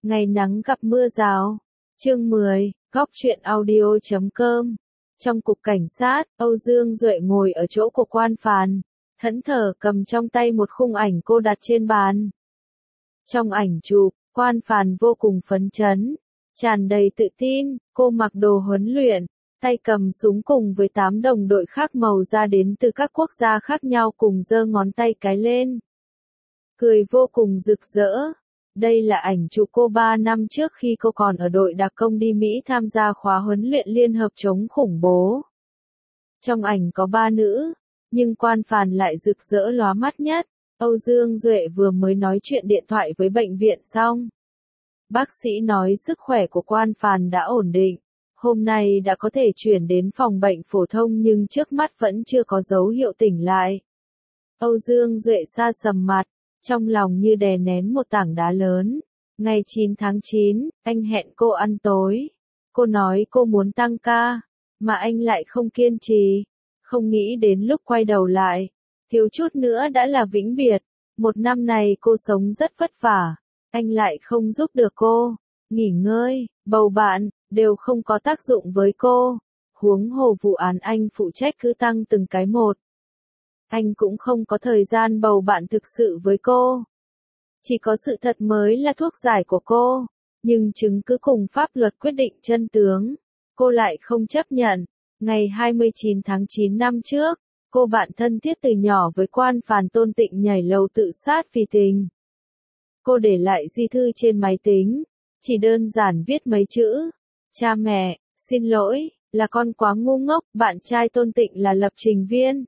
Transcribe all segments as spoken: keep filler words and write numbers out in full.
Ngày nắng gặp mưa rào. Chương mười, Góc truyện audio chấm com. Trong cục cảnh sát, Âu Dương Duệ ngồi ở chỗ của quan phàn, thẫn thờ cầm trong tay một khung ảnh cô đặt trên bàn. Trong ảnh chụp, quan phàn vô cùng phấn chấn, tràn đầy tự tin, cô mặc đồ huấn luyện, tay cầm súng cùng với tám đồng đội khác màu da đến từ các quốc gia khác nhau cùng giơ ngón tay cái lên. Cười vô cùng rực rỡ. Đây là ảnh chụp cô ba năm trước khi cô còn ở đội đặc công đi Mỹ tham gia khóa huấn luyện liên hợp chống khủng bố. Trong ảnh có ba nữ, nhưng quan phàn lại rực rỡ lóa mắt nhất. Âu Dương Duệ vừa mới nói chuyện điện thoại với bệnh viện xong. Bác sĩ nói sức khỏe của quan phàn đã ổn định, hôm nay đã có thể chuyển đến phòng bệnh phổ thông nhưng trước mắt vẫn chưa có dấu hiệu tỉnh lại. Âu Dương Duệ sa sầm mặt, trong lòng như đè nén một tảng đá lớn. Ngày chín tháng chín, anh hẹn cô ăn tối. Cô nói cô muốn tăng ca, mà anh lại không kiên trì. Không nghĩ đến lúc quay đầu lại, thiếu chút nữa đã là vĩnh biệt. Một năm này cô sống rất vất vả, anh lại không giúp được cô. Nghỉ ngơi, bầu bạn, đều không có tác dụng với cô. Huống hồ vụ án anh phụ trách cứ tăng từng cái một. Anh cũng không có thời gian bầu bạn thực sự với cô. Chỉ có sự thật mới là thuốc giải của cô. Nhưng chứng cứ cùng pháp luật quyết định chân tướng. Cô lại không chấp nhận. Ngày hai mươi chín tháng chín năm trước, cô bạn thân thiết từ nhỏ với quan phàn Tôn Tịnh nhảy lầu tự sát vì tình. Cô để lại di thư trên máy tính. Chỉ đơn giản viết mấy chữ. Cha mẹ, xin lỗi, là con quá ngu ngốc. Bạn trai Tôn Tịnh là lập trình viên.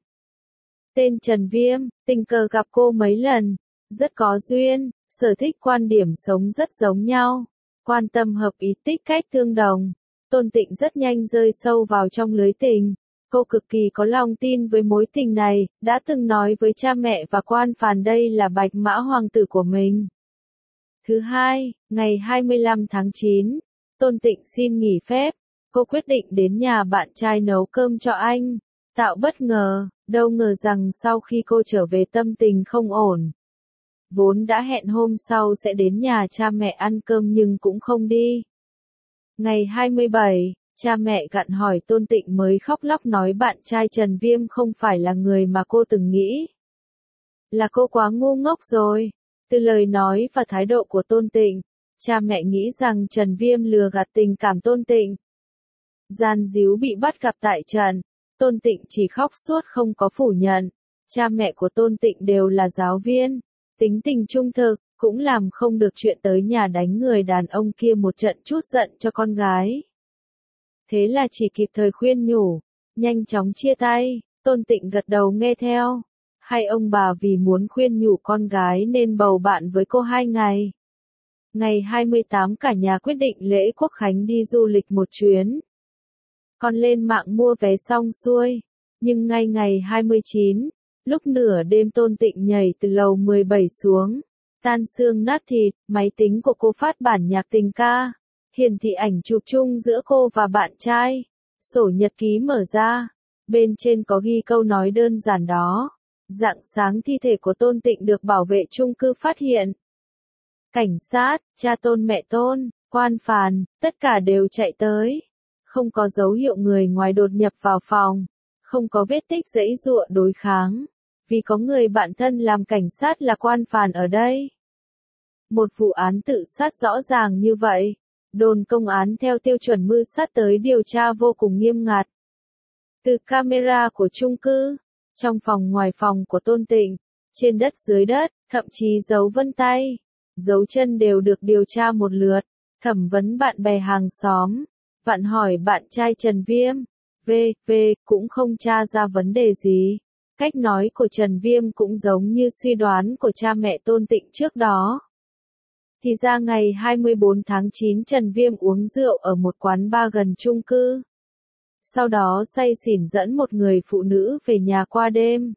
Tên Trần Viêm, tình cờ gặp cô mấy lần, rất có duyên, sở thích quan điểm sống rất giống nhau, quan tâm hợp ý tích cách tương đồng. Tôn Tịnh rất nhanh rơi sâu vào trong lưới tình, cô cực kỳ có lòng tin với mối tình này, đã từng nói với cha mẹ và quan phàn đây là bạch mã hoàng tử của mình. Thứ hai, ngày hai mươi lăm tháng chín, Tôn Tịnh xin nghỉ phép, cô quyết định đến nhà bạn trai nấu cơm cho anh, tạo bất ngờ. Đâu ngờ rằng sau khi cô trở về tâm tình không ổn. Vốn đã hẹn hôm sau sẽ đến nhà cha mẹ ăn cơm nhưng cũng không đi. Ngày hai mươi bảy, cha mẹ gặn hỏi Tôn Tịnh mới khóc lóc nói bạn trai Trần Viêm không phải là người mà cô từng nghĩ. Là cô quá ngu ngốc rồi. Từ lời nói và thái độ của Tôn Tịnh, cha mẹ nghĩ rằng Trần Viêm lừa gạt tình cảm Tôn Tịnh. Gian díu bị bắt gặp tại trận. Tôn Tịnh chỉ khóc suốt không có phủ nhận. Cha mẹ của Tôn Tịnh đều là giáo viên, tính tình trung thực, cũng làm không được chuyện tới nhà đánh người đàn ông kia một trận chút giận cho con gái. Thế là chỉ kịp thời khuyên nhủ, nhanh chóng chia tay. Tôn Tịnh gật đầu nghe theo. Hai ông bà vì muốn khuyên nhủ con gái nên bầu bạn với cô hai ngày. Ngày hai mươi tám cả nhà quyết định lễ Quốc Khánh đi du lịch một chuyến. Con lên mạng mua vé xong xuôi, nhưng ngay ngày hai mươi chín, lúc nửa đêm Tôn Tịnh nhảy từ lầu mười bảy xuống, tan xương nát thịt, máy tính của cô phát bản nhạc tình ca, hiển thị ảnh chụp chung giữa cô và bạn trai, sổ nhật ký mở ra, bên trên có ghi câu nói đơn giản đó, rạng sáng thi thể của Tôn Tịnh được bảo vệ chung cư phát hiện. Cảnh sát, cha Tôn mẹ Tôn, quan phàn, tất cả đều chạy tới. Không có dấu hiệu người ngoài đột nhập vào phòng, không có vết tích giãy giụa đối kháng, vì có người bạn thân làm cảnh sát là quan phàn ở đây. Một vụ án tự sát rõ ràng như vậy, đồn công án theo tiêu chuẩn mưu sát tới điều tra vô cùng nghiêm ngặt. Từ camera của chung cư, trong phòng ngoài phòng của Tôn Tịnh, trên đất dưới đất, thậm chí dấu vân tay, dấu chân đều được điều tra một lượt, thẩm vấn bạn bè hàng xóm. Vặn hỏi bạn trai Trần Viêm, V, V, cũng không tra ra vấn đề gì. Cách nói của Trần Viêm cũng giống như suy đoán của cha mẹ Tôn Tịnh trước đó. Thì ra ngày hai mươi bốn tháng chín Trần Viêm uống rượu ở một quán bar gần chung cư. Sau đó say xỉn dẫn một người phụ nữ về nhà qua đêm.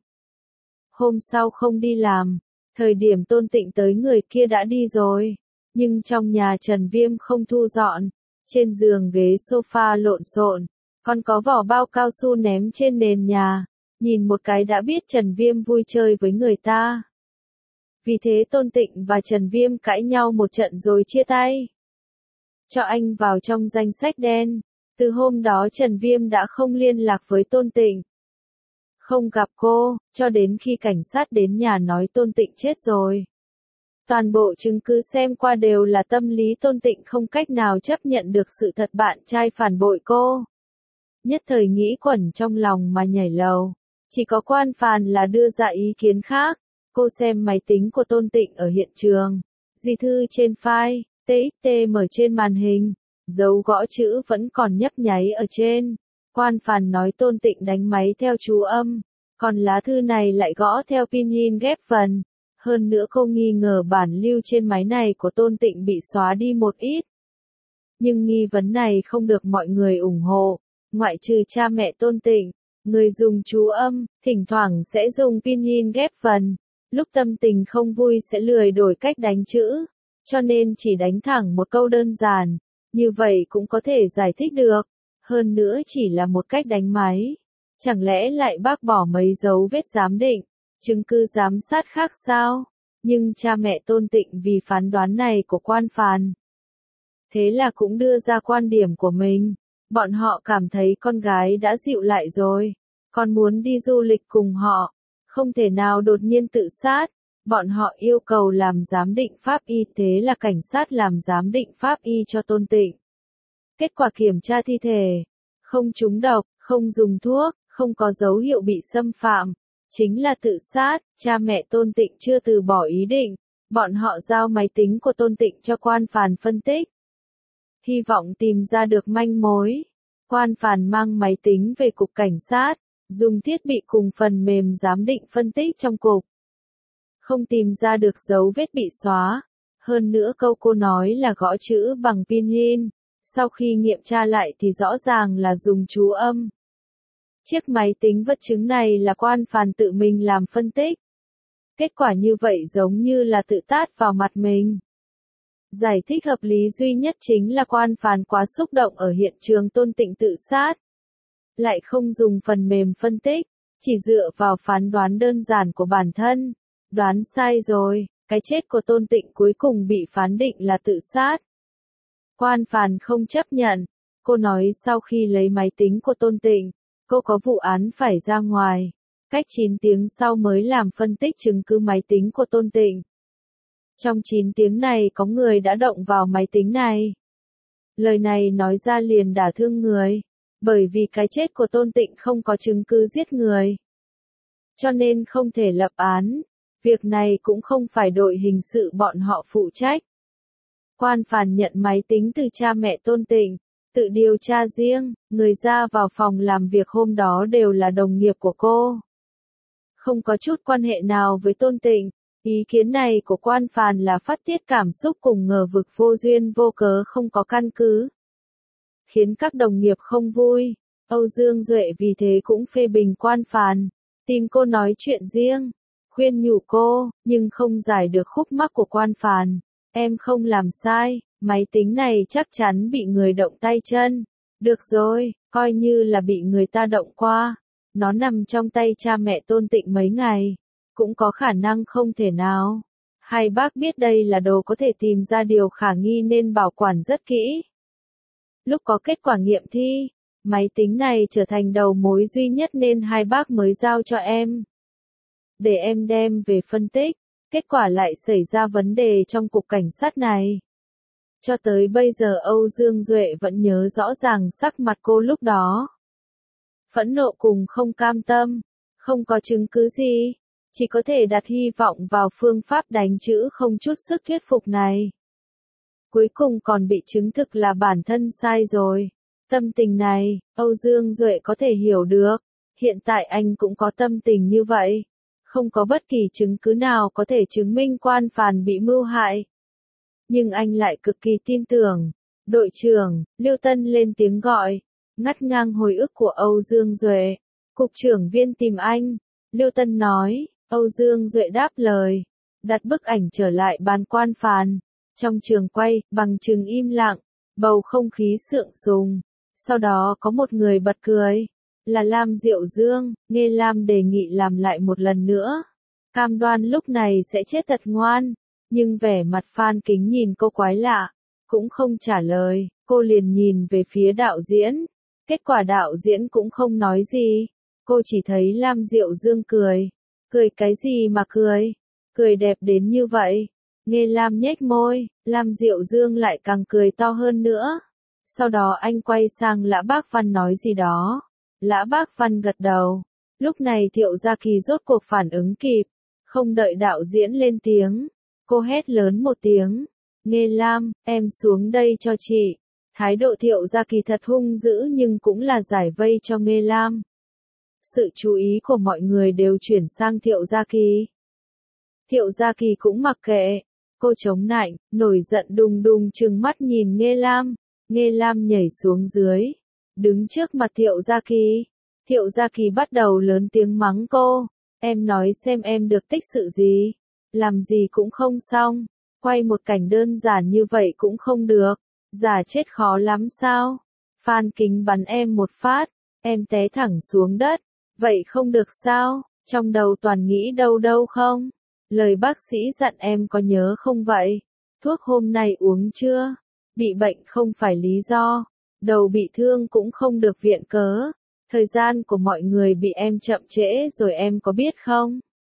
Hôm sau không đi làm, thời điểm Tôn Tịnh tới người kia đã đi rồi. Nhưng trong nhà Trần Viêm không thu dọn. Trên giường ghế sofa lộn xộn, còn có vỏ bao cao su ném trên nền nhà, nhìn một cái đã biết Trần Viêm vui chơi với người ta. Vì thế Tôn Tịnh và Trần Viêm cãi nhau một trận rồi chia tay. Cho anh vào trong danh sách đen. Từ hôm đó Trần Viêm đã không liên lạc với Tôn Tịnh. Không gặp cô, cho đến khi cảnh sát đến nhà nói Tôn Tịnh chết rồi. Toàn bộ chứng cứ xem qua đều là tâm lý Tôn Tịnh không cách nào chấp nhận được sự thật bạn trai phản bội cô. Nhất thời nghĩ quẩn trong lòng mà nhảy lầu. Chỉ có Quan Phàn là đưa ra ý kiến khác. Cô xem máy tính của Tôn Tịnh ở hiện trường. Di thư trên file, tê ích tê mở trên màn hình. Dấu gõ chữ vẫn còn nhấp nháy ở trên. Quan Phàn nói Tôn Tịnh đánh máy theo chú âm. Còn lá thư này lại gõ theo pinyin ghép vần. Hơn nữa cô nghi ngờ bản lưu trên máy này của Tôn Tịnh bị xóa đi một ít. Nhưng nghi vấn này không được mọi người ủng hộ. Ngoại trừ cha mẹ Tôn Tịnh, người dùng chú âm, thỉnh thoảng sẽ dùng pinyin ghép vần. Lúc tâm tình không vui sẽ lười đổi cách đánh chữ. Cho nên chỉ đánh thẳng một câu đơn giản. Như vậy cũng có thể giải thích được. Hơn nữa chỉ là một cách đánh máy. Chẳng lẽ lại bác bỏ mấy dấu vết giám định, chứng cứ giám sát khác sao? Nhưng cha mẹ Tôn Tịnh vì phán đoán này của Quan Phàn. Thế là cũng đưa ra quan điểm của mình. Bọn họ cảm thấy con gái đã dịu lại rồi. Còn muốn đi du lịch cùng họ. Không thể nào đột nhiên tự sát. Bọn họ yêu cầu làm giám định pháp y, thế là cảnh sát làm giám định pháp y cho Tôn Tịnh. Kết quả kiểm tra thi thể. Không trúng độc, không dùng thuốc, không có dấu hiệu bị xâm phạm. Chính là tự sát. Cha mẹ Tôn Tịnh chưa từ bỏ ý định. Bọn họ giao máy tính của Tôn Tịnh cho Quan Phàn phân tích. Hy vọng tìm ra được manh mối. Quan Phàn mang máy tính về cục cảnh sát. Dùng thiết bị cùng phần mềm giám định phân tích trong cục. Không tìm ra được dấu vết bị xóa. Hơn nữa câu cô nói là gõ chữ bằng pinyin. Sau khi nghiệm tra lại thì rõ ràng là dùng chú âm. Chiếc máy tính vật chứng này là Quan Phàn tự mình làm phân tích. Kết quả như vậy giống như là tự tát vào mặt mình. Giải thích hợp lý duy nhất chính là Quan Phàn quá xúc động ở hiện trường Tôn Tịnh tự sát. Lại không dùng phần mềm phân tích, chỉ dựa vào phán đoán đơn giản của bản thân. Đoán sai rồi, cái chết của Tôn Tịnh cuối cùng bị phán định là tự sát. Quan Phàn không chấp nhận. Cô nói sau khi lấy máy tính của Tôn Tịnh, cô có vụ án phải ra ngoài. Cách chín tiếng sau mới làm phân tích chứng cứ máy tính của Tôn Tịnh. Trong chín tiếng này có người đã động vào máy tính này. Lời này nói ra liền đả thương người. Bởi vì cái chết của Tôn Tịnh không có chứng cứ giết người. Cho nên không thể lập án. Việc này cũng không phải đội hình sự bọn họ phụ trách. Quan Phàn nhận máy tính từ cha mẹ Tôn Tịnh. Tự điều tra riêng, người ra vào phòng làm việc hôm đó đều là đồng nghiệp của cô. Không có chút quan hệ nào với Tôn Tịnh. Ý kiến này của Quan Phàn là phát tiết cảm xúc cùng ngờ vực vô duyên vô cớ không có căn cứ. Khiến các đồng nghiệp không vui. Âu Dương Duệ vì thế cũng phê bình Quan Phàn. Tìm cô nói chuyện riêng. Khuyên nhủ cô, nhưng không giải được khúc mắc của Quan Phàn. Em không làm sai, máy tính này chắc chắn bị người động tay chân. Được rồi, coi như là bị người ta động qua. Nó nằm trong tay cha mẹ Tôn Tịnh mấy ngày. Cũng có khả năng không thể nào. Hai bác biết đây là đồ có thể tìm ra điều khả nghi nên bảo quản rất kỹ. Lúc có kết quả nghiệm thi, máy tính này trở thành đầu mối duy nhất nên hai bác mới giao cho em. Để em đem về phân tích, kết quả lại xảy ra vấn đề trong cục cảnh sát này. Cho tới bây giờ Âu Dương Duệ vẫn nhớ rõ ràng sắc mặt cô lúc đó. Phẫn nộ cùng không cam tâm, không có chứng cứ gì, chỉ có thể đặt hy vọng vào phương pháp đánh chữ không chút sức thuyết phục này. Cuối cùng còn bị chứng thực là bản thân sai rồi. Tâm tình này, Âu Dương Duệ có thể hiểu được. Hiện tại anh cũng có tâm tình như vậy. Không có bất kỳ chứng cứ nào có thể chứng minh Quan Phàn bị mưu hại. Nhưng anh lại cực kỳ tin tưởng. Đội trưởng, Liêu Tân lên tiếng gọi, ngắt ngang hồi ức của Âu Dương Duệ. Cục trưởng Viên tìm anh. Liêu Tân nói, Âu Dương Duệ đáp lời. Đặt bức ảnh trở lại bàn Quan Phàn. Trong trường quay, bằng chứng im lặng, bầu không khí sượng sùng. Sau đó có một người bật cười. Là Lam Diệu Dương, nghe Lam đề nghị làm lại một lần nữa. cam đoan lúc này sẽ chết thật ngoan. Nhưng vẻ mặt Phan Kính nhìn cô quái lạ, cũng không trả lời, cô liền nhìn về phía đạo diễn. Kết quả đạo diễn cũng không nói gì, cô chỉ thấy Lam Diệu Dương cười. Cười cái gì mà cười? Cười đẹp đến như vậy. Nghe Lam nhếch môi, Lam Diệu Dương lại càng cười to hơn nữa. Sau đó anh quay sang Lã Bác Văn nói gì đó. Lã Bác Văn gật đầu. Lúc này Thiệu Gia Kỳ rốt cuộc phản ứng kịp. Không đợi đạo diễn lên tiếng, cô hét lớn một tiếng. Nghe Lam, em xuống đây cho chị. Thái độ Thiệu Gia Kỳ thật hung dữ nhưng cũng là giải vây cho Nghe Lam. Sự chú ý của mọi người đều chuyển sang Thiệu Gia Kỳ. Thiệu Gia Kỳ cũng mặc kệ. Cô chống nạnh, nổi giận đùng đùng trừng mắt nhìn Nghe Lam. Nghe Lam nhảy xuống dưới, đứng trước mặt Thiệu Gia Kỳ. Thiệu Gia Kỳ bắt đầu lớn tiếng mắng cô. Em nói xem em được tích sự gì? Làm gì cũng không xong. Quay một cảnh đơn giản như vậy cũng không được. Giả chết khó lắm sao? Phan Kính bắn em một phát. Em té thẳng xuống đất. Vậy không được sao? Trong đầu toàn nghĩ đâu đâu không? Lời bác sĩ dặn em có nhớ không vậy? Thuốc hôm nay uống chưa? Bị bệnh không phải lý do. Đầu bị thương cũng không được viện cớ. Thời gian của mọi người bị em chậm trễ rồi em có biết không?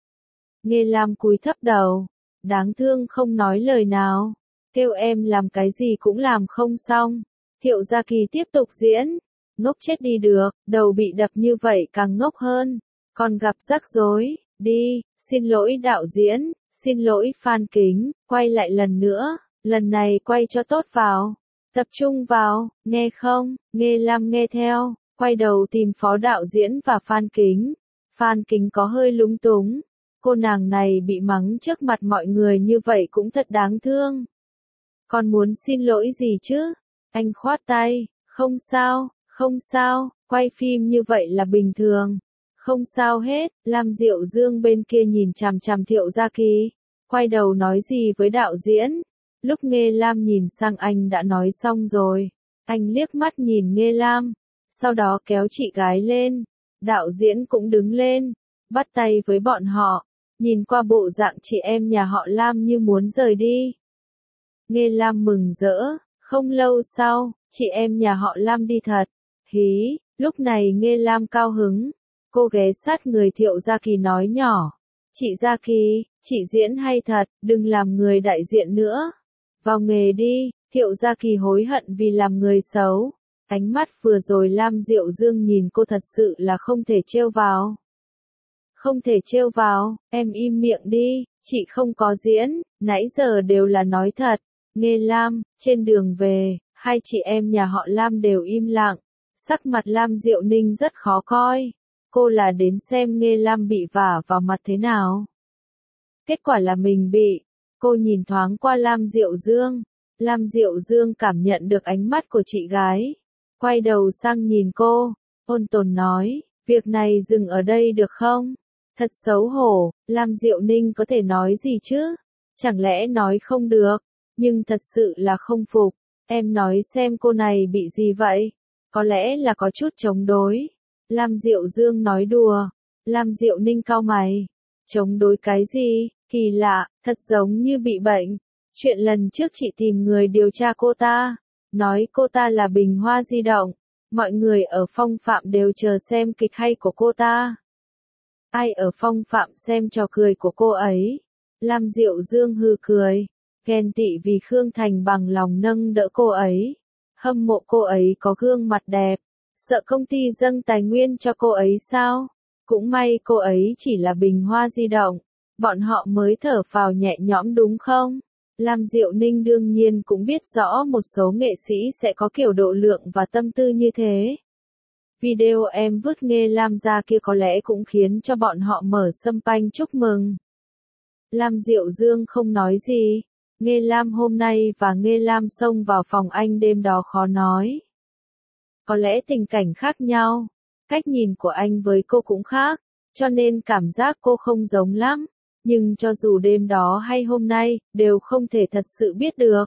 Nghe Lam cúi thấp đầu. Đáng thương không nói lời nào. Kêu em làm cái gì cũng làm không xong. Thiệu Gia Kỳ tiếp tục diễn. Ngốc chết đi được, đầu bị đập như vậy càng ngốc hơn. Còn gặp rắc rối, đi, xin lỗi đạo diễn, xin lỗi Phan Kính, quay lại lần nữa, lần này quay cho tốt vào. Tập trung vào, nghe không, Nghe Lam nghe theo, quay đầu tìm phó đạo diễn và Phan Kính. Phan Kính có hơi lúng túng. Cô nàng này bị mắng trước mặt mọi người như vậy cũng thật đáng thương. Còn muốn xin lỗi gì chứ? Anh khoát tay, không sao, không sao, quay phim như vậy là bình thường. Không sao hết, Lam Diệu Dương bên kia nhìn chằm chằm Thiệu Gia Kỳ. Quay đầu nói gì với đạo diễn. Lúc Nghe Lam nhìn sang anh đã nói xong rồi. Anh liếc mắt nhìn Nghe Lam. Sau đó kéo chị gái lên. Đạo diễn cũng đứng lên. Bắt tay với bọn họ. Nhìn qua bộ dạng chị em nhà họ Lam như muốn rời đi. Nghe Lam mừng rỡ. Không lâu sau, chị em nhà họ Lam đi thật. Hí, lúc này Nghe Lam cao hứng. Cô ghé sát người Thiệu Gia Kỳ nói nhỏ. Chị Gia Kỳ, chị diễn hay thật, đừng làm người đại diện nữa. Vào nghề đi. Thiệu Gia Kỳ hối hận vì làm người xấu. Ánh mắt vừa rồi Lam Diệu Dương nhìn cô thật sự là không thể trêu vào. Không thể trêu vào, em im miệng đi, chị không có diễn, nãy giờ đều là nói thật. Nghe Lam, trên đường về, hai chị em nhà họ Lam đều im lặng. Sắc mặt Lam Diệu Ninh rất khó coi. Cô là đến xem Nghe Lam bị vả vào mặt thế nào. Kết quả là mình bị. Cô nhìn thoáng qua Lam Diệu Dương. Lam Diệu Dương cảm nhận được ánh mắt của chị gái. Quay đầu sang nhìn cô, ôn tồn nói, việc này dừng ở đây được không? Thật xấu hổ, Lam Diệu Ninh có thể nói gì chứ? Chẳng lẽ nói không được? Nhưng thật sự là không phục. Em nói xem cô này bị gì vậy? Có lẽ là có chút chống đối. Lam Diệu Dương nói đùa. Lam Diệu Ninh cau mày. Chống đối cái gì? Kỳ lạ, thật giống như bị bệnh. Chuyện lần trước chị tìm người điều tra cô ta. Nói cô ta là bình hoa di động. Mọi người ở Phong Phạm đều chờ xem kịch hay của cô ta. Ai ở Phong Phạm xem trò cười của cô ấy? Lam Diệu Dương hừ cười. Ghen tị vì Khương Thành bằng lòng nâng đỡ cô ấy. Hâm mộ cô ấy có gương mặt đẹp. Sợ công ty dâng tài nguyên cho cô ấy sao? Cũng may cô ấy chỉ là bình hoa di động. Bọn họ mới thở phào nhẹ nhõm đúng không? Lam Diệu Ninh đương nhiên cũng biết rõ một số nghệ sĩ sẽ có kiểu độ lượng và tâm tư như thế. Video em vứt Nghe Lam ra kia có lẽ cũng khiến cho bọn họ mở sâm panh chúc mừng. Lam Diệu Dương không nói gì. Nghe Lam hôm nay và Nghe Lam xông vào phòng anh đêm đó khó nói. Có lẽ tình cảnh khác nhau. Cách nhìn của anh với cô cũng khác. Cho nên cảm giác cô không giống lắm. Nhưng cho dù đêm đó hay hôm nay, đều không thể thật sự biết được.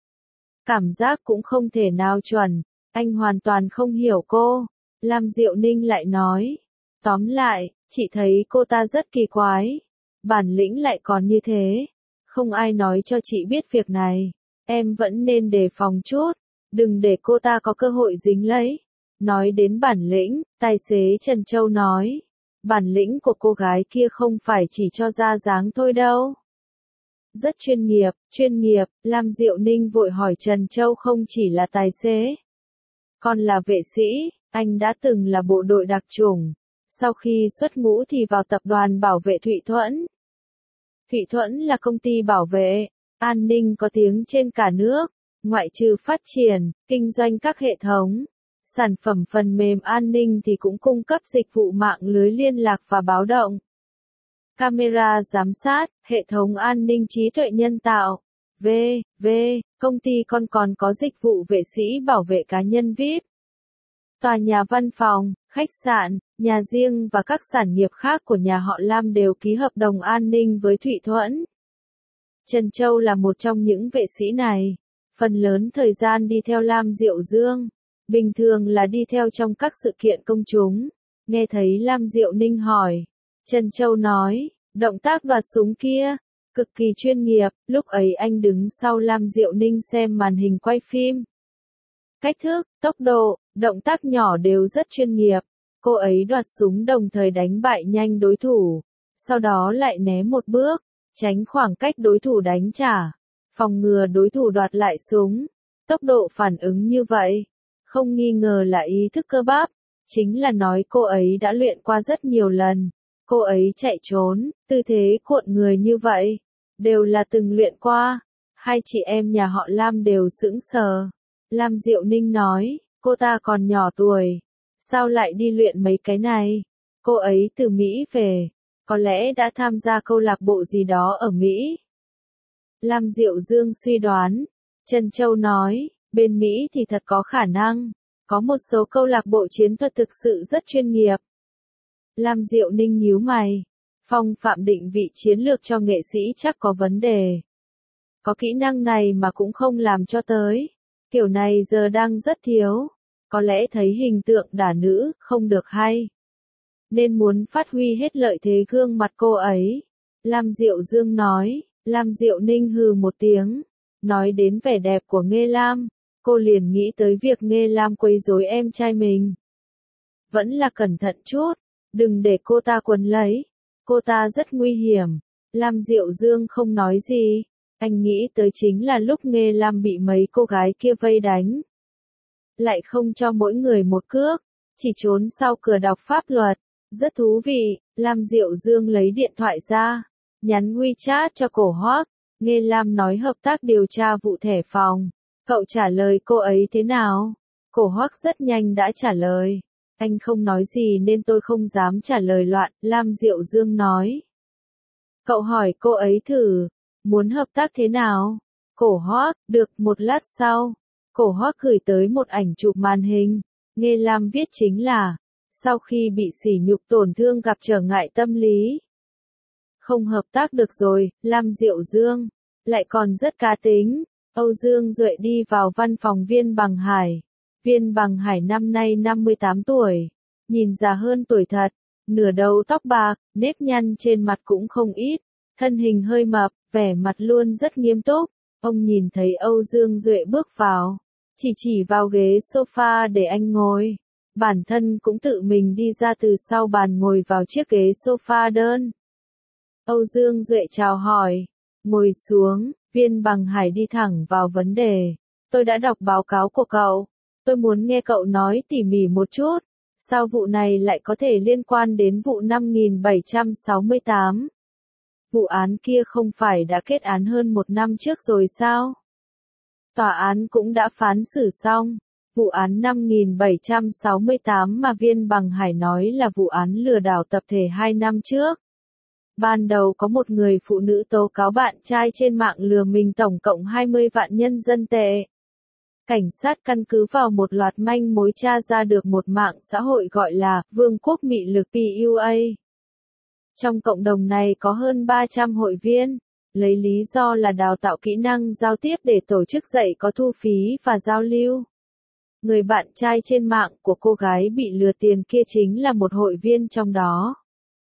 Cảm giác cũng không thể nào chuẩn. Anh hoàn toàn không hiểu cô. Lam Diệu Ninh lại nói. Tóm lại, chị thấy cô ta rất kỳ quái. Bản lĩnh lại còn như thế. Không ai nói cho chị biết việc này. Em vẫn nên đề phòng chút. Đừng để cô ta có cơ hội dính lấy. Nói đến bản lĩnh, tài xế Trần Châu nói. Bản lĩnh của cô gái kia không phải chỉ cho ra dáng thôi đâu. Rất chuyên nghiệp, chuyên nghiệp, Lam Diệu Ninh vội hỏi Trần Châu không chỉ là tài xế. Còn là vệ sĩ, anh đã từng là bộ đội đặc chủng. Sau khi xuất ngũ thì vào tập đoàn bảo vệ Thụy Thuẫn. Thụy Thuẫn là công ty bảo vệ, an ninh có tiếng trên cả nước, ngoại trừ phát triển, kinh doanh các hệ thống. Sản phẩm phần mềm an ninh thì cũng cung cấp dịch vụ mạng lưới liên lạc và báo động. Camera giám sát, hệ thống an ninh trí tuệ nhân tạo, vân vân Công ty con còn có dịch vụ vệ sĩ bảo vệ cá nhân vi ai pi. Tòa nhà văn phòng, khách sạn, nhà riêng và các sản nghiệp khác của nhà họ Lam đều ký hợp đồng an ninh với Thụy Thuẫn. Trần Châu là một trong những vệ sĩ này. Phần lớn thời gian đi theo Lam Diệu Dương. Bình thường là đi theo trong các sự kiện công chúng. Nghe thấy Lam Diệu Ninh hỏi. Trần Châu nói, động tác đoạt súng kia, cực kỳ chuyên nghiệp. Lúc ấy anh đứng sau Lam Diệu Ninh xem màn hình quay phim. Cách thức, tốc độ, động tác nhỏ đều rất chuyên nghiệp. Cô ấy đoạt súng đồng thời đánh bại nhanh đối thủ. Sau đó lại né một bước, tránh khoảng cách đối thủ đánh trả. Phòng ngừa đối thủ đoạt lại súng. Tốc độ phản ứng như vậy. Không nghi ngờ là ý thức cơ bắp. Chính là nói cô ấy đã luyện qua rất nhiều lần. Cô ấy chạy trốn, tư thế cuộn người như vậy. Đều là từng luyện qua. Hai chị em nhà họ Lam đều sững sờ. Lam Diệu Ninh nói, cô ta còn nhỏ tuổi. Sao lại đi luyện mấy cái này? Cô ấy từ Mỹ về. Có lẽ đã tham gia câu lạc bộ gì đó ở Mỹ. Lam Diệu Dương suy đoán. Trần Châu nói, bên Mỹ thì thật có khả năng. Có một số câu lạc bộ chiến thuật thực sự rất chuyên nghiệp. Lam Diệu Ninh nhíu mày. Phong phạm định vị chiến lược cho nghệ sĩ chắc có vấn đề. Có kỹ năng này mà cũng không làm cho tới. Kiểu này giờ đang rất thiếu. Có lẽ thấy hình tượng đả nữ, không được hay. Nên muốn phát huy hết lợi thế gương mặt cô ấy. Lam Diệu Dương nói. Lam Diệu Ninh hừ một tiếng. Nói đến vẻ đẹp của Nghê Lam. Cô liền nghĩ tới việc Nghê Lam quấy rối em trai mình. Vẫn là cẩn thận chút. Đừng để cô ta quấn lấy. Cô ta rất nguy hiểm. Lam Diệu Dương không nói gì. Anh nghĩ tới chính là lúc Nghê Lam bị mấy cô gái kia vây đánh. Lại không cho mỗi người một cước. Chỉ trốn sau cửa đọc pháp luật. Rất thú vị. Lam Diệu Dương lấy điện thoại ra. Nhắn WeChat cho Cổ Hoác. Nghê Lam nói hợp tác điều tra vụ thẻ phòng. Cậu trả lời cô ấy thế nào? Cổ Hoác rất nhanh đã trả lời. Anh không nói gì nên tôi không dám trả lời loạn. Lam Diệu Dương nói. Cậu hỏi cô ấy thử. Muốn hợp tác thế nào? Cổ Hoác, được. Một lát sau. Cổ Hoác gửi tới một ảnh chụp màn hình. Nghê Lam viết chính là. Sau khi bị sỉ nhục tổn thương gặp trở ngại tâm lý. Không hợp tác được rồi. Lam Diệu Dương. Lại còn rất cá tính. Âu Dương Duệ đi vào văn phòng Viên Bằng Hải. Viên Bằng Hải năm nay năm mươi tám tuổi. Nhìn già hơn tuổi thật. Nửa đầu tóc bạc, nếp nhăn trên mặt cũng không ít. Thân hình hơi mập, vẻ mặt luôn rất nghiêm túc. Ông nhìn thấy Âu Dương Duệ bước vào. Chỉ chỉ vào ghế sofa để anh ngồi. Bản thân cũng tự mình đi ra từ sau bàn ngồi vào chiếc ghế sofa đơn. Âu Dương Duệ chào hỏi. Ngồi xuống, Viên Bằng Hải đi thẳng vào vấn đề. Tôi đã đọc báo cáo của cậu. Tôi muốn nghe cậu nói tỉ mỉ một chút. Sao vụ này lại có thể liên quan đến vụ năm nghìn bảy trăm sáu mươi tám? Vụ án kia không phải đã kết án hơn một năm trước rồi sao? Tòa án cũng đã phán xử xong. Vụ án năm nghìn bảy trăm sáu mươi tám mà Viên Bằng Hải nói là vụ án lừa đảo tập thể hai năm trước. Ban đầu có một người phụ nữ tố cáo bạn trai trên mạng lừa mình tổng cộng hai mươi vạn nhân dân tệ. Cảnh sát căn cứ vào một loạt manh mối tra ra được một mạng xã hội gọi là Vương quốc Mị lực pê u a. Trong cộng đồng này có hơn ba trăm hội viên, lấy lý do là đào tạo kỹ năng giao tiếp để tổ chức dạy có thu phí và giao lưu. Người bạn trai trên mạng của cô gái bị lừa tiền kia chính là một hội viên trong đó.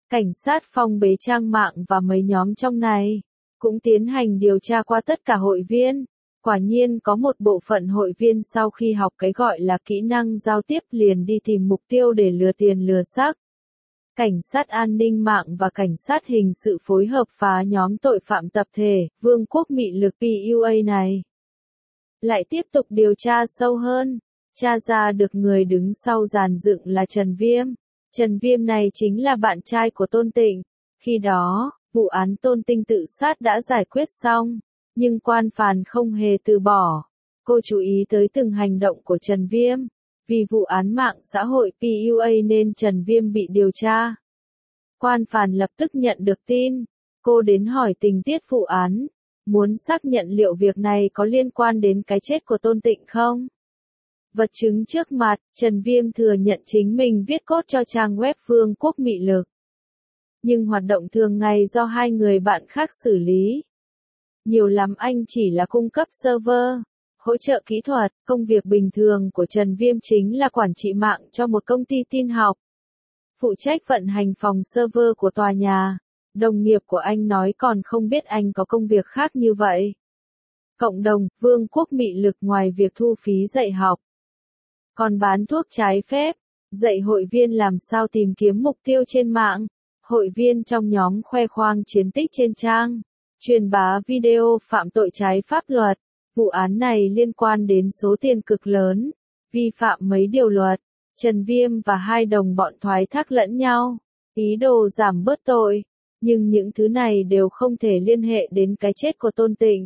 Cảnh sát phong bế trang mạng và mấy nhóm trong này, cũng tiến hành điều tra qua tất cả hội viên. Quả nhiên có một bộ phận hội viên sau khi học cái gọi là kỹ năng giao tiếp liền đi tìm mục tiêu để lừa tiền lừa xác. Cảnh sát an ninh mạng và cảnh sát hình sự phối hợp phá nhóm tội phạm tập thể, Vương quốc Mị lực pê u a này. Lại tiếp tục điều tra sâu hơn, tra ra được người đứng sau dàn dựng là Trần Viêm. Trần Viêm này chính là bạn trai của Tôn Tịnh. Khi đó, vụ án Tôn Tịnh tự sát đã giải quyết xong, nhưng Quan Phàn không hề từ bỏ. Cô chú ý tới từng hành động của Trần Viêm. Vì vụ án mạng xã hội pê u a nên Trần Viêm bị điều tra. Quan Phàn lập tức nhận được tin. Cô đến hỏi tình tiết vụ án, muốn xác nhận liệu việc này có liên quan đến cái chết của Tôn Tịnh không. Vật chứng trước mặt, Trần Viêm thừa nhận chính mình viết code cho trang web Vương quốc Mị lực. Nhưng hoạt động thường ngày do hai người bạn khác xử lý. Nhiều lắm anh chỉ là cung cấp server, hỗ trợ kỹ thuật. Công việc bình thường của Trần Viêm chính là quản trị mạng cho một công ty tin học. Phụ trách vận hành phòng server của tòa nhà. Đồng nghiệp của anh nói còn không biết anh có công việc khác như vậy. Cộng đồng, Vương quốc Mị lực ngoài việc thu phí dạy học, còn bán thuốc trái phép, dạy hội viên làm sao tìm kiếm mục tiêu trên mạng. Hội viên trong nhóm khoe khoang chiến tích trên trang, truyền bá video phạm tội trái pháp luật. Vụ án này liên quan đến số tiền cực lớn, vi phạm mấy điều luật. Trần Viêm và hai đồng bọn thoái thác lẫn nhau, ý đồ giảm bớt tội, nhưng những thứ này đều không thể liên hệ đến cái chết của Tôn Tịnh.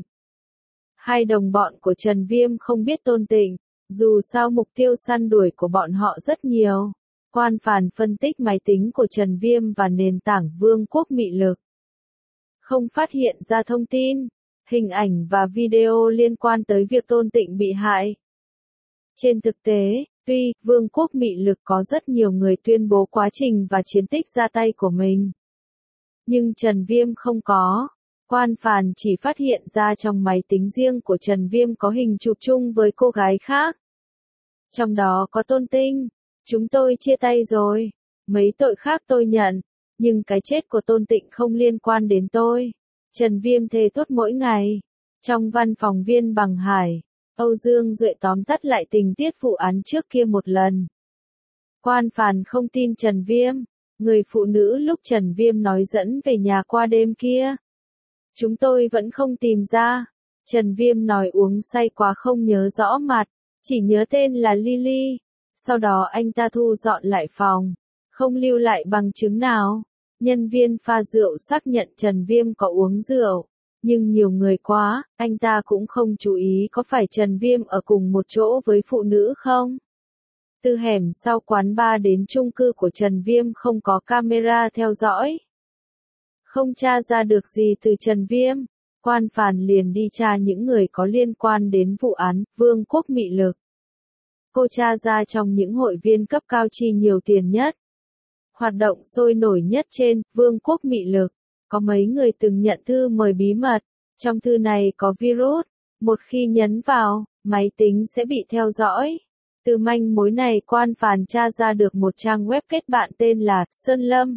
Hai đồng bọn của Trần Viêm không biết Tôn Tịnh, dù sao mục tiêu săn đuổi của bọn họ rất nhiều. Quan Phàn phân tích máy tính của Trần Viêm và nền tảng Vương quốc Mị lực. Không phát hiện ra thông tin, hình ảnh và video liên quan tới việc Tôn Tịnh bị hại. Trên thực tế, tuy Vương quốc Mị lực có rất nhiều người tuyên bố quá trình và chiến tích ra tay của mình, nhưng Trần Viêm không có. Quan Phàn chỉ phát hiện ra trong máy tính riêng của Trần Viêm có hình chụp chung với cô gái khác. Trong đó có Tôn Tịnh. Chúng tôi chia tay rồi. Mấy tội khác tôi nhận. Nhưng cái chết của Tôn Tịnh không liên quan đến tôi. Trần Viêm thề thốt mỗi ngày. Trong văn phòng Viên Bằng Hải, Âu Dương Duệ tóm tắt lại tình tiết vụ án trước kia một lần. Quan Phàn không tin Trần Viêm. Người phụ nữ lúc Trần Viêm nói dẫn về nhà qua đêm kia, chúng tôi vẫn không tìm ra. Trần Viêm nói uống say quá không nhớ rõ mặt, chỉ nhớ tên là Lily. Sau đó anh ta thu dọn lại phòng, không lưu lại bằng chứng nào. Nhân viên pha rượu xác nhận Trần Viêm có uống rượu, nhưng nhiều người quá, anh ta cũng không chú ý có phải Trần Viêm ở cùng một chỗ với phụ nữ không. Từ hẻm sau quán bar đến chung cư của Trần Viêm không có camera theo dõi. Không tra ra được gì từ Trần Viêm, Quan Phàn liền đi tra những người có liên quan đến vụ án Vương quốc Mị lực. Cô tra ra trong những hội viên cấp cao chi nhiều tiền nhất, hoạt động sôi nổi nhất trên Vương quốc Mị lực, có mấy người từng nhận thư mời bí mật. Trong thư này có virus, một khi nhấn vào, máy tính sẽ bị theo dõi. Từ manh mối này Quan Phàn tra ra được một trang web kết bạn tên là Sơn Lâm.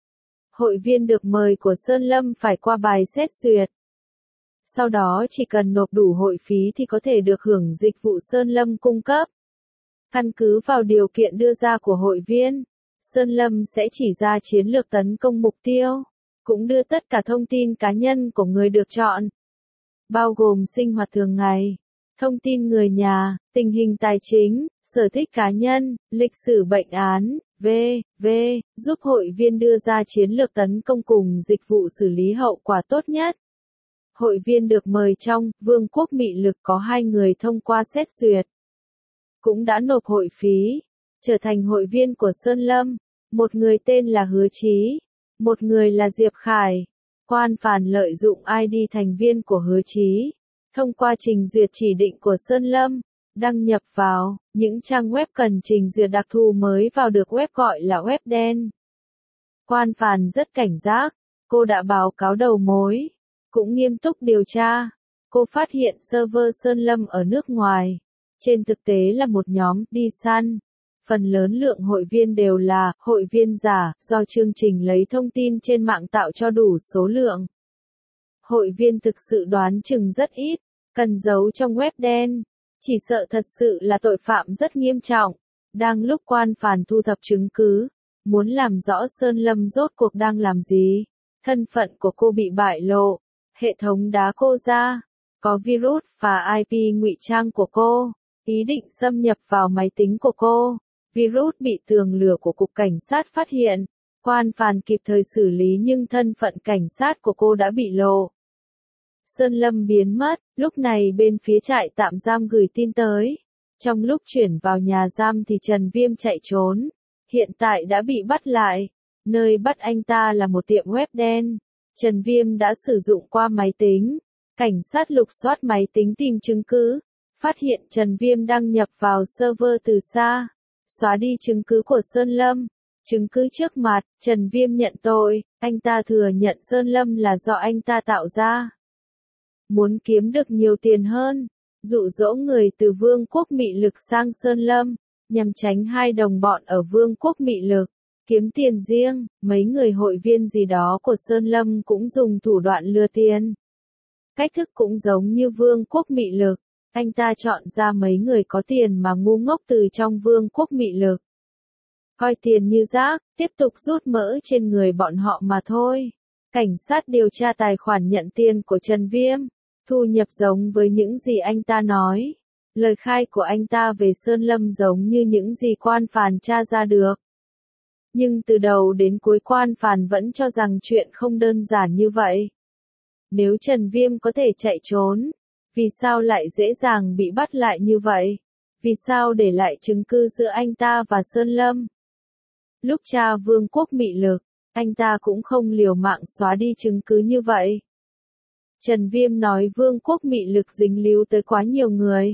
Hội viên được mời của Sơn Lâm phải qua bài xét duyệt. Sau đó chỉ cần nộp đủ hội phí thì có thể được hưởng dịch vụ Sơn Lâm cung cấp. Căn cứ vào điều kiện đưa ra của hội viên, Sơn Lâm sẽ chỉ ra chiến lược tấn công mục tiêu, cũng đưa tất cả thông tin cá nhân của người được chọn, bao gồm sinh hoạt thường ngày, thông tin người nhà, tình hình tài chính, sở thích cá nhân, lịch sử bệnh án, vân vân, giúp hội viên đưa ra chiến lược tấn công cùng dịch vụ xử lý hậu quả tốt nhất. Hội viên được mời trong Vương quốc Mị lực có hai người thông qua xét duyệt, cũng đã nộp hội phí, trở thành hội viên của Sơn Lâm. Một người tên là Hứa Chí, một người là Diệp Khải. Quan Phàn lợi dụng i đê thành viên của Hứa Chí, thông qua trình duyệt chỉ định của Sơn Lâm, đăng nhập vào những trang web cần trình duyệt đặc thù mới vào được web gọi là web đen. Quan Phàn rất cảnh giác, cô đã báo cáo đầu mối, cũng nghiêm túc điều tra. Cô phát hiện server Sơn Lâm ở nước ngoài, trên thực tế là một nhóm đi săn, Phần lớn lượng hội viên đều là hội viên giả, do chương trình lấy thông tin trên mạng tạo cho đủ số lượng. Hội viên thực sự đoán chừng rất ít, cần giấu trong web đen. Chỉ sợ thật sự là tội phạm rất nghiêm trọng. Đang lúc Quan Phàn thu thập chứng cứ, muốn làm rõ Sơn Lâm rốt cuộc đang làm gì. Thân phận của cô bị bại lộ, hệ thống đá cô ra, có virus và i pê ngụy trang của cô, ý định xâm nhập vào máy tính của cô. Virus bị tường lửa của cục cảnh sát phát hiện, Quan Phàn kịp thời xử lý nhưng thân phận cảnh sát của cô đã bị lộ. Sơn Lâm biến mất, lúc này bên phía trại tạm giam gửi tin tới. Trong lúc chuyển vào nhà giam thì Trần Viêm chạy trốn, hiện tại đã bị bắt lại. Nơi bắt anh ta là một tiệm web đen. Trần Viêm đã sử dụng qua máy tính. Cảnh sát lục soát máy tính tìm chứng cứ, phát hiện Trần Viêm đăng nhập vào server từ xa, xóa đi chứng cứ của Sơn Lâm. Chứng cứ trước mặt, Trần Viêm nhận tội, anh ta thừa nhận Sơn Lâm là do anh ta tạo ra. Muốn kiếm được nhiều tiền hơn, dụ dỗ người từ Vương quốc Mị Lực sang Sơn Lâm, nhằm tránh hai đồng bọn ở Vương quốc Mị Lực, kiếm tiền riêng. Mấy người hội viên gì đó của Sơn Lâm cũng dùng thủ đoạn lừa tiền. Cách thức cũng giống như Vương quốc Mị Lực, anh ta chọn ra mấy người có tiền mà ngu ngốc từ trong Vương quốc Mị Lực. Coi tiền như rác, tiếp tục rút mỡ trên người bọn họ mà thôi. Cảnh sát điều tra tài khoản nhận tiền của Trần Viêm, thu nhập giống với những gì anh ta nói. Lời khai của anh ta về Sơn Lâm giống như những gì Quan Phàn tra ra được. Nhưng từ đầu đến cuối Quan Phàn vẫn cho rằng chuyện không đơn giản như vậy. Nếu Trần Viêm có thể chạy trốn, vì sao lại dễ dàng bị bắt lại như vậy? Vì sao để lại chứng cứ giữa anh ta và Sơn Lâm? Lúc tra Vương quốc Mị Lực, anh ta cũng không liều mạng xóa đi chứng cứ như vậy. Trần Viêm nói Vương quốc Mị Lực dính líu tới quá nhiều người.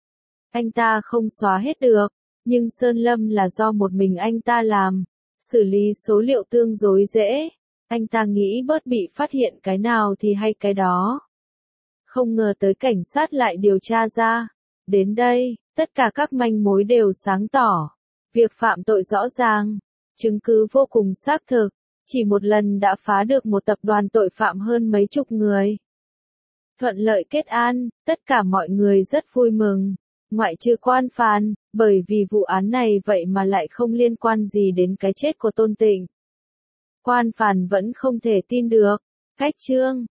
Anh ta không xóa hết được, nhưng Sơn Lâm là do một mình anh ta làm, xử lý số liệu tương đối dễ. Anh ta nghĩ bớt bị phát hiện cái nào thì hay cái đó. Không ngờ tới cảnh sát lại điều tra ra. Đến đây, tất cả các manh mối đều sáng tỏ. Việc phạm tội rõ ràng, chứng cứ vô cùng xác thực, chỉ một lần đã phá được một tập đoàn tội phạm hơn mấy chục người. Thuận lợi kết an, tất cả mọi người rất vui mừng, ngoại trừ Quan Phàn, bởi vì vụ án này vậy mà lại không liên quan gì đến cái chết của Tôn Tịnh. Quan Phàn vẫn không thể tin được. Cách chương